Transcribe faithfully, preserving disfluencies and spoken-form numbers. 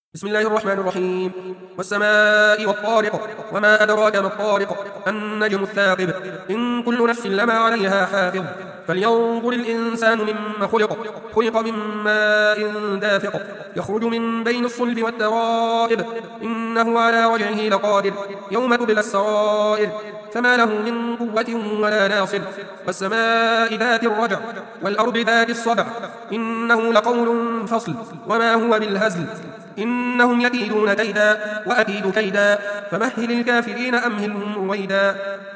بسم الله الرحمن الرحيم. والسماء والطارق وما أدراك ما الطارق النجم الثاقب إن كل نفس لما عليها حافظ فلينظر الإنسان مما خلق خلق من ماء دافق يخرج من بين الصلب والترائب إنه على وجهه لقادر يوم تبلى السرائر فما له من قوة ولا ناصر والسماء ذات الرجع والأرض ذات الصدع إنه لقول فصل وما هو بالهزل إنهم يكيدون كيدا وأكيد كيدا فمهل الكافرين أمهلهم رويدا.